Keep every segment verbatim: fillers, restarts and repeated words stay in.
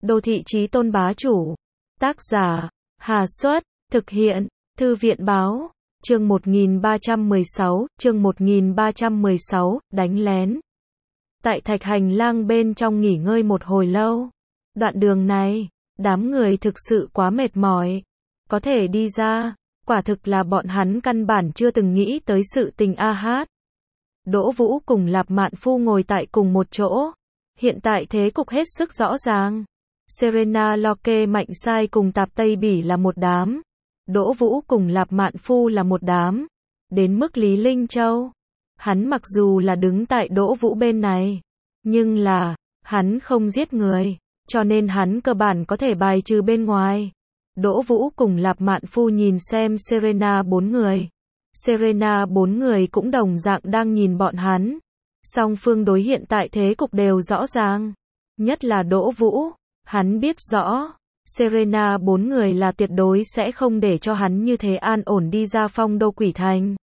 Đô thị chí tôn bá chủ. Tác giả, Hà Xuất, thực hiện, Thư viện báo, chương một nghìn ba trăm mười sáu, chương một nghìn ba trăm mười sáu, đánh lén. Tại thạch hành lang bên trong nghỉ ngơi một hồi lâu. Đoạn đường này, đám người thực sự quá mệt mỏi. Có thể đi ra, quả thực là bọn hắn căn bản chưa từng nghĩ tới sự tình a hát. Đỗ Vũ cùng Lạp Mạn Phu ngồi tại cùng một chỗ. Hiện tại thế cục hết sức rõ ràng. Serena Locke Mạnh Sai cùng Tạp Tây Bỉ là một đám. Đỗ Vũ cùng Lạp Mạn Phu là một đám. Đến mức Lý Linh Châu. Hắn mặc dù là đứng tại Đỗ Vũ bên này. Nhưng là, hắn không giết người. Cho nên hắn cơ bản có thể bài trừ bên ngoài. Đỗ Vũ cùng Lạp Mạn Phu nhìn xem Serena bốn người. Serena bốn người cũng đồng dạng đang nhìn bọn hắn. Song phương đối hiện tại thế cục đều rõ ràng. Nhất là Đỗ Vũ. Hắn biết rõ. Serena bốn người là tuyệt đối sẽ không để cho hắn như thế an ổn đi ra Phong Đô Quỷ Thành.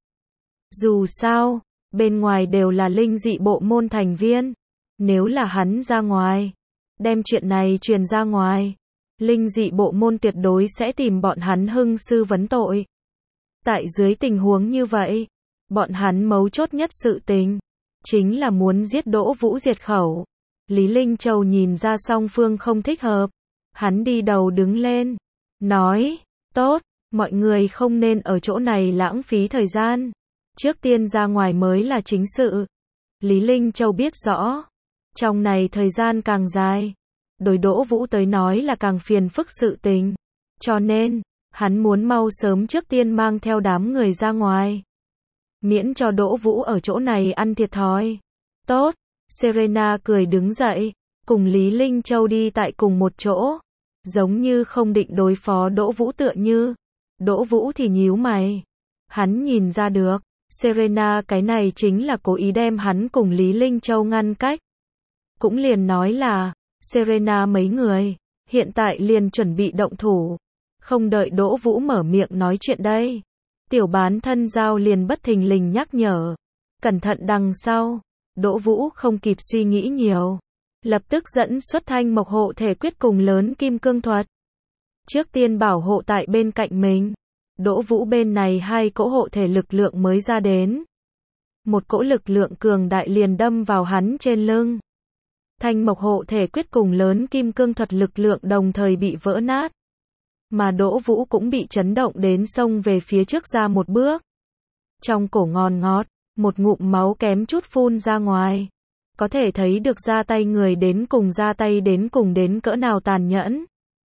Dù sao, bên ngoài đều là linh dị bộ môn thành viên. Nếu là hắn ra ngoài, đem chuyện này truyền ra ngoài, linh dị bộ môn tuyệt đối sẽ tìm bọn hắn hưng sư vấn tội. Tại dưới tình huống như vậy, bọn hắn mấu chốt nhất sự tình, chính là muốn giết Đỗ Vũ diệt khẩu. Lý Linh Châu nhìn ra song phương không thích hợp. Hắn đi đầu đứng lên, nói, tốt, mọi người không nên ở chỗ này lãng phí thời gian. Trước tiên ra ngoài mới là chính sự. Lý Linh Châu biết rõ, trong này thời gian càng dài, đối Đỗ Vũ tới nói là càng phiền phức sự tình. Cho nên, hắn muốn mau sớm trước tiên mang theo đám người ra ngoài. Miễn cho Đỗ Vũ ở chỗ này ăn thiệt thòi. Tốt, Serena cười đứng dậy, cùng Lý Linh Châu đi tại cùng một chỗ. Giống như không định đối phó Đỗ Vũ tựa như. Đỗ Vũ thì nhíu mày. Hắn nhìn ra được, Serena cái này chính là cố ý đem hắn cùng Lý Linh Châu ngăn cách. Cũng liền nói là, Serena mấy người, hiện tại liền chuẩn bị động thủ. Không đợi Đỗ Vũ mở miệng nói chuyện đây. Tiểu bán thân giao liền bất thình lình nhắc nhở. Cẩn thận đằng sau. Đỗ Vũ không kịp suy nghĩ nhiều. Lập tức dẫn xuất thanh mộc hộ thể quyết cùng lớn kim cương thuật. Trước tiên bảo hộ tại bên cạnh mình. Đỗ Vũ bên này hai cỗ hộ thể lực lượng mới ra đến. Một cỗ lực lượng cường đại liền đâm vào hắn trên lưng. Thanh mộc hộ thể quyết cùng lớn kim cương thuật lực lượng đồng thời bị vỡ nát. Mà Đỗ Vũ cũng bị chấn động đến xông về phía trước ra một bước. Trong cổ ngòn ngọt, một ngụm máu kém chút phun ra ngoài. Có thể thấy được ra tay người đến cùng ra tay đến cùng đến cỡ nào tàn nhẫn.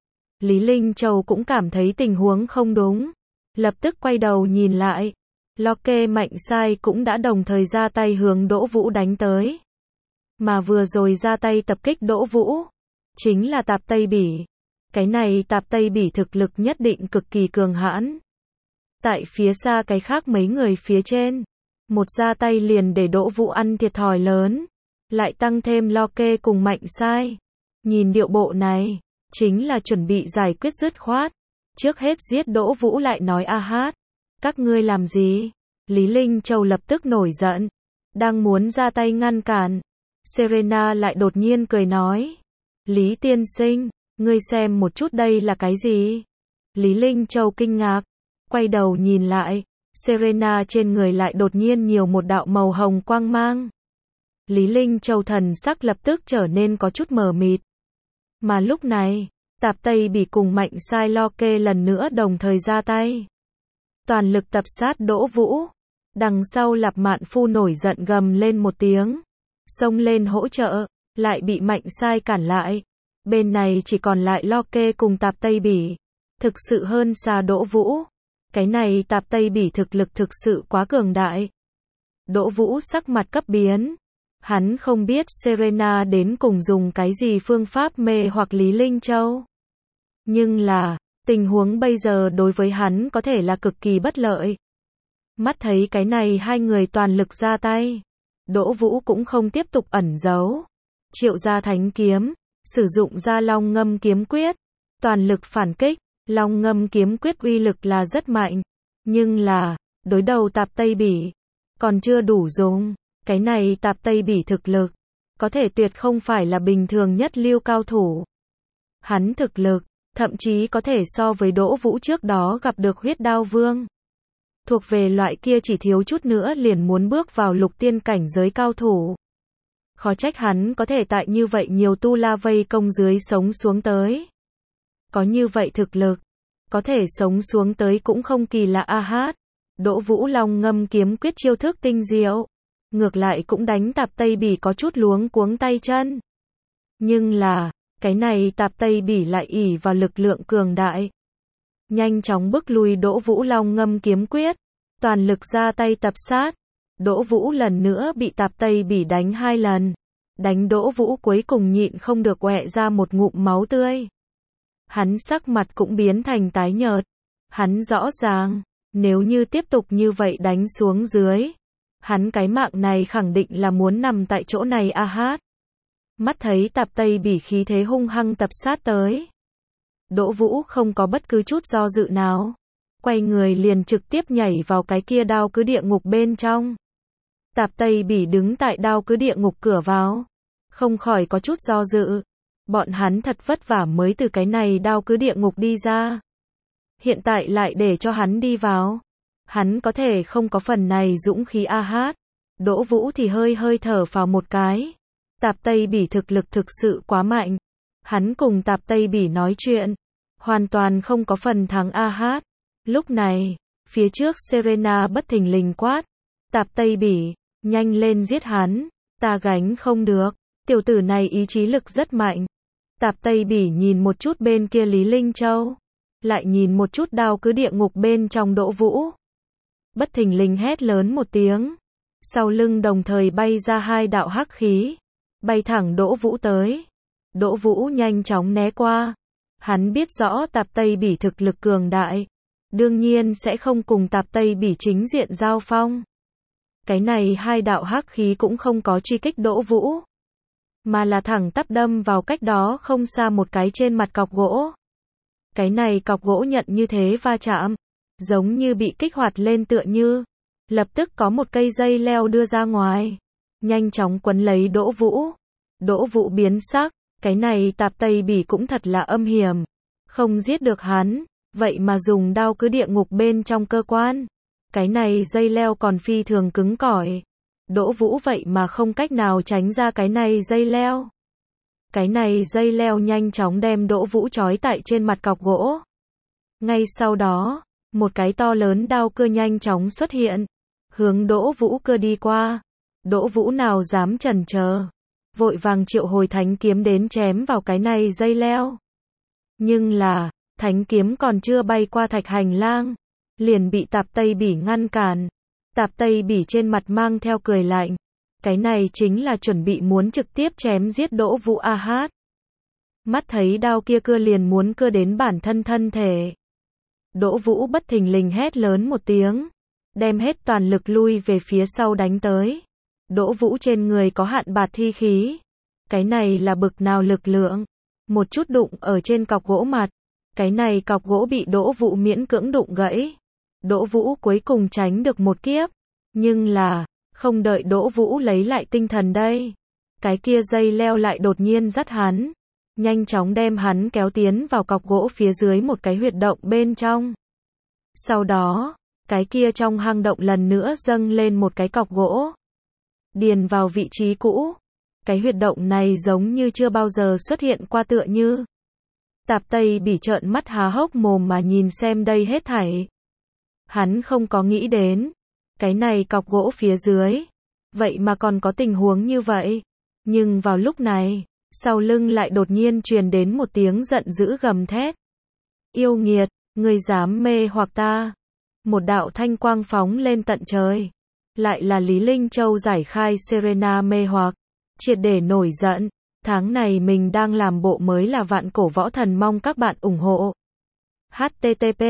Lý Linh Châu cũng cảm thấy tình huống không đúng. Lập tức quay đầu nhìn lại. Locke Mạnh Sai cũng đã đồng thời ra tay hướng Đỗ Vũ đánh tới. Mà vừa rồi ra tay tập kích Đỗ Vũ, chính là Tạp Tây Bỉ. Cái này Tạp Tây Bỉ thực lực nhất định cực kỳ cường hãn. Tại phía xa cái khác mấy người phía trên, một ra tay liền để Đỗ Vũ ăn thiệt thòi lớn. Lại tăng thêm Locke cùng Mạnh Sai. Nhìn điệu bộ này, chính là chuẩn bị giải quyết dứt khoát. Trước hết giết Đỗ Vũ lại nói a hát. Các ngươi làm gì? Lý Linh Châu lập tức nổi giận. Đang muốn ra tay ngăn cản. Serena lại đột nhiên cười nói. Lý tiên sinh, ngươi xem một chút đây là cái gì? Lý Linh Châu kinh ngạc. Quay đầu nhìn lại. Serena trên người lại đột nhiên nhiều một đạo màu hồng quang mang. Lý Linh Châu thần sắc lập tức trở nên có chút mờ mịt. Mà lúc này, Tạp Tây Bỉ cùng Mạnh Sai Locke lần nữa đồng thời ra tay. Toàn lực tập sát Đỗ Vũ. Đằng sau Lạp Mạn Phu nổi giận gầm lên một tiếng. Xông lên hỗ trợ, lại bị Mạnh Sai cản lại. Bên này chỉ còn lại Locke cùng Tạp Tây Bỉ. Thực sự hơn xa Đỗ Vũ. Cái này Tạp Tây Bỉ thực lực thực sự quá cường đại. Đỗ Vũ sắc mặt cấp biến. Hắn không biết Serena đến cùng dùng cái gì phương pháp mê hoặc Lý Linh Châu. Nhưng là, tình huống bây giờ đối với hắn có thể là cực kỳ bất lợi. Mắt thấy cái này hai người toàn lực ra tay. Đỗ Vũ cũng không tiếp tục ẩn giấu. Triệu ra thánh kiếm, sử dụng ra long ngâm kiếm quyết. Toàn lực phản kích, long ngâm kiếm quyết uy lực là rất mạnh. Nhưng là, đối đầu Tạp Tây Bỉ, còn chưa đủ dùng. Cái này Tạp Tây Bỉ thực lực, có thể tuyệt không phải là bình thường nhất lưu cao thủ. Hắn thực lực, thậm chí có thể so với Đỗ Vũ trước đó gặp được huyết đao vương. Thuộc về loại kia chỉ thiếu chút nữa liền muốn bước vào lục tiên cảnh giới cao thủ. Khó trách hắn có thể tại như vậy nhiều tu la vây công dưới sống xuống tới. Có như vậy thực lực, có thể sống xuống tới cũng không kỳ lạ a hát. Đỗ Vũ Long ngâm kiếm quyết chiêu thức tinh diệu, ngược lại cũng đánh Tạp Tây Bỉ có chút luống cuống tay chân. Nhưng là, cái này Tạp Tây Bỉ lại ỷ vào lực lượng cường đại, nhanh chóng bức lui Đỗ Vũ Long ngâm kiếm quyết, toàn lực ra tay tập sát. Đỗ Vũ lần nữa bị Tạp Tây Bỉ đánh hai lần, đánh Đỗ Vũ cuối cùng nhịn không được quẹ ra một ngụm máu tươi. Hắn sắc mặt cũng biến thành tái nhợt. Hắn rõ ràng, nếu như tiếp tục như vậy đánh xuống dưới, hắn cái mạng này khẳng định là muốn nằm tại chỗ này a hát. Mắt thấy Tạp Tây Bỉ khí thế hung hăng tập sát tới, Đỗ Vũ không có bất cứ chút do dự nào, quay người liền trực tiếp nhảy vào cái kia đao cứ địa ngục bên trong. Tạp Tây Bỉ đứng tại đao cứ địa ngục cửa vào, không khỏi có chút do dự. Bọn hắn thật vất vả mới từ cái này đao cứ địa ngục đi ra, hiện tại lại để cho hắn đi vào, hắn có thể không có phần này dũng khí a hát. Đỗ Vũ thì hơi hơi thở vào một cái. Tạp Tây Bỉ thực lực thực sự quá mạnh, hắn cùng Tạp Tây Bỉ nói chuyện, hoàn toàn không có phần thắng a hát. Lúc này, phía trước Serena bất thình lình quát, Tạp Tây Bỉ, nhanh lên giết hắn, ta gánh không được, tiểu tử này ý chí lực rất mạnh. Tạp Tây Bỉ nhìn một chút bên kia Lý Linh Châu, lại nhìn một chút đao cứ địa ngục bên trong Đỗ Vũ. Bất thình lình hét lớn một tiếng, sau lưng đồng thời bay ra hai đạo hắc khí, bay thẳng Đỗ Vũ tới. Đỗ Vũ nhanh chóng né qua, hắn biết rõ Tạp Tây Bỉ thực lực cường đại, đương nhiên sẽ không cùng Tạp Tây Bỉ chính diện giao phong. Cái này hai đạo hắc khí cũng không có truy kích Đỗ Vũ, mà là thẳng tắp đâm vào cách đó không xa một cái trên mặt cọc gỗ. Cái này cọc gỗ nhận như thế va chạm, giống như bị kích hoạt lên tựa như, lập tức có một cây dây leo đưa ra ngoài, nhanh chóng quấn lấy Đỗ Vũ. Đỗ Vũ biến sắc, cái này Tạp Tây Bỉ cũng thật là âm hiểm, không giết được hắn, vậy mà dùng đao cứ địa ngục bên trong cơ quan. Cái này dây leo còn phi thường cứng cỏi. Đỗ Vũ vậy mà không cách nào tránh ra cái này dây leo. Cái này dây leo nhanh chóng đem Đỗ Vũ trói tại trên mặt cọc gỗ. Ngay sau đó, một cái to lớn đao cưa nhanh chóng xuất hiện, hướng Đỗ Vũ cưa đi qua. Đỗ Vũ nào dám chần chờ, vội vàng triệu hồi thánh kiếm đến chém vào cái này dây leo. Nhưng là, thánh kiếm còn chưa bay qua thạch hành lang, liền bị Tạp Tây Bỉ ngăn cản. Tạp Tây Bỉ trên mặt mang theo cười lạnh, cái này chính là chuẩn bị muốn trực tiếp chém giết Đỗ Vũ a hát. Mắt thấy đao kia cưa liền muốn cưa đến bản thân thân thể. Đỗ Vũ bất thình lình hét lớn một tiếng, đem hết toàn lực lui về phía sau đánh tới. Đỗ Vũ trên người có hạn bạt thi khí, cái này là bực nào lực lượng, một chút đụng ở trên cọc gỗ mặt, cái này cọc gỗ bị Đỗ Vũ miễn cưỡng đụng gãy. Đỗ Vũ cuối cùng tránh được một kiếp, nhưng là, không đợi Đỗ Vũ lấy lại tinh thần đây, cái kia dây leo lại đột nhiên dắt hắn, nhanh chóng đem hắn kéo tiến vào cọc gỗ phía dưới một cái huyệt động bên trong. Sau đó, cái kia trong hang động lần nữa dâng lên một cái cọc gỗ, điền vào vị trí cũ. Cái huyệt động này giống như chưa bao giờ xuất hiện qua tựa như. Tạp Tây Bỉ trợn mắt há hốc mồm mà nhìn xem đây hết thảy. Hắn không có nghĩ đến, cái này cọc gỗ phía dưới, vậy mà còn có tình huống như vậy. Nhưng vào lúc này, sau lưng lại đột nhiên truyền đến một tiếng giận dữ gầm thét. Yêu nghiệt, ngươi dám mê hoặc ta. Một đạo thanh quang phóng lên tận trời. Lại là Lý Linh Châu giải khai Serena mê hoặc, triệt để nổi giận. Tháng này mình đang làm bộ mới là Vạn Cổ Võ Thần, mong các bạn ủng hộ. H T T P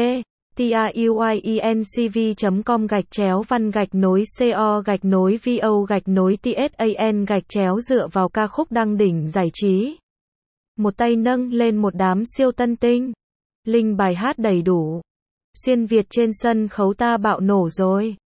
TIUIENCV chấm com gạch chéo văn gạch nối CO gạch nối VO gạch nối TSAN gạch chéo dựa vào ca khúc đăng đỉnh giải trí. Một tay nâng lên một đám siêu tân tinh. Linh bài hát đầy đủ. Xuyên Việt trên sân khấu ta bạo nổ rồi.